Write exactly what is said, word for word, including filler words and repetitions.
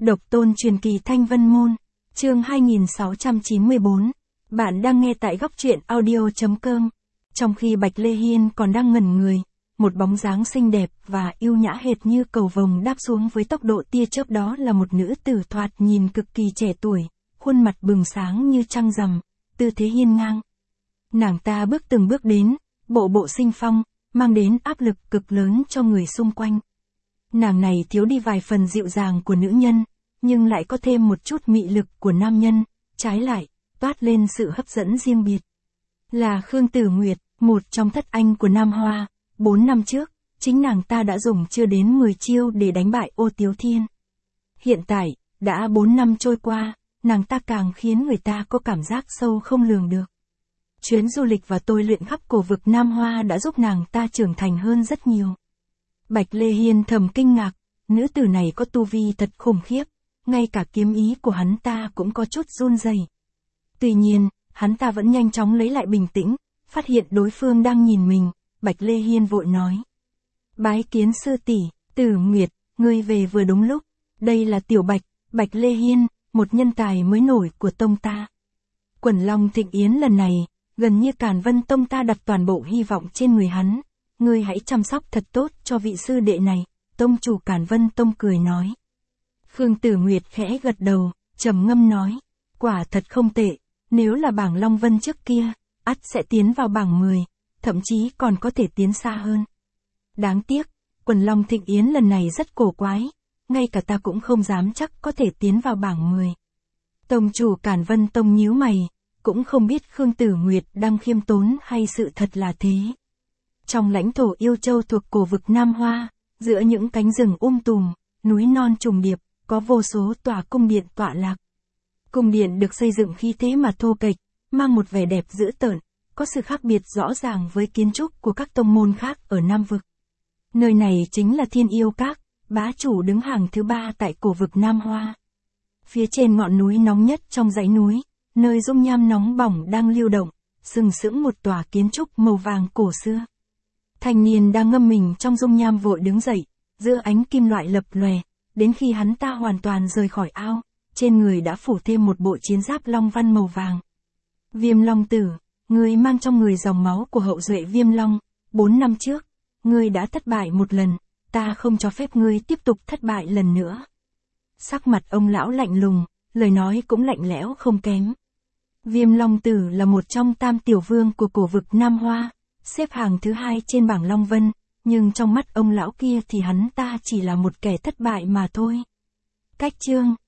Độc tôn truyền kỳ Thanh Vân Môn, chương hai nghìn sáu trăm chín mươi bốn. Bạn đang nghe tại góc truyện audio chấm com. Trong khi Bạch Lê Hiên còn đang ngẩn người, một bóng dáng xinh đẹp và yêu nhã hệt như cầu vồng đáp xuống với tốc độ tia chớp, đó là một nữ tử thoạt nhìn cực kỳ trẻ tuổi, khuôn mặt bừng sáng như trăng rằm, tư thế hiên ngang. Nàng ta bước từng bước đến, bộ bộ sinh phong, mang đến áp lực cực lớn cho người xung quanh. Nàng này thiếu đi vài phần dịu dàng của nữ nhân, nhưng lại có thêm một chút mị lực của nam nhân, trái lại, toát lên sự hấp dẫn riêng biệt. Là Khương Tử Nguyệt, một trong thất anh của Nam Hoa, bốn năm trước, chính nàng ta đã dùng chưa đến mười chiêu để đánh bại Ô Tiếu Thiên. Hiện tại, đã bốn năm trôi qua, nàng ta càng khiến người ta có cảm giác sâu không lường được. Chuyến du lịch và tôi luyện khắp cổ vực Nam Hoa đã giúp nàng ta trưởng thành hơn rất nhiều. Bạch Lê Hiên thầm kinh ngạc, nữ tử này có tu vi thật khủng khiếp, ngay cả kiếm ý của hắn ta cũng có chút run rẩy. Tuy nhiên, hắn ta vẫn nhanh chóng lấy lại bình tĩnh, phát hiện đối phương đang nhìn mình, Bạch Lê Hiên vội nói. Bái kiến sư tỷ, Tử Nguyệt, ngươi về vừa đúng lúc, đây là Tiểu Bạch, Bạch Lê Hiên, một nhân tài mới nổi của tông ta. Quần Long Thịnh Yến lần này, gần như Càn Vân tông ta đặt toàn bộ hy vọng trên người hắn. Ngươi hãy chăm sóc thật tốt cho vị sư đệ này, tông chủ Càn Vân tông cười nói. Khương Tử Nguyệt khẽ gật đầu, trầm ngâm nói, quả thật không tệ, nếu là bảng Long Vân trước kia, ắt sẽ tiến vào bảng mười, thậm chí còn có thể tiến xa hơn. Đáng tiếc, quần Long Thịnh Yến lần này rất cổ quái, ngay cả ta cũng không dám chắc có thể tiến vào bảng mười. Tông chủ Càn Vân tông nhíu mày, cũng không biết Khương Tử Nguyệt đang khiêm tốn hay sự thật là thế. Trong lãnh thổ Yêu Châu thuộc cổ vực Nam Hoa, giữa những cánh rừng um tùm, núi non trùng điệp, có vô số tòa cung điện tọa lạc. Cung điện được xây dựng khí thế mà thô kệch, mang một vẻ đẹp dữ tợn, có sự khác biệt rõ ràng với kiến trúc của các tông môn khác ở Nam vực. Nơi này chính là Thiên Yêu Các, bá chủ đứng hàng thứ ba tại cổ vực Nam Hoa. Phía trên ngọn núi nóng nhất trong dãy núi, nơi dung nham nóng bỏng đang lưu động, sừng sững một tòa kiến trúc màu vàng cổ xưa. Thanh niên đang ngâm mình trong dung nham vội đứng dậy, giữa ánh kim loại lập lòe, đến khi hắn ta hoàn toàn rời khỏi ao, trên người đã phủ thêm một bộ chiến giáp long văn màu vàng. Viêm Long tử, ngươi mang trong người dòng máu của hậu duệ Viêm Long, bốn năm trước, ngươi đã thất bại một lần, ta không cho phép ngươi tiếp tục thất bại lần nữa. Sắc mặt ông lão lạnh lùng, lời nói cũng lạnh lẽo không kém. Viêm Long tử là một trong tam tiểu vương của cổ vực Nam Hoa, xếp hàng thứ hai trên bảng Long Vân, nhưng trong mắt ông lão kia thì hắn ta chỉ là một kẻ thất bại mà thôi. Cách chương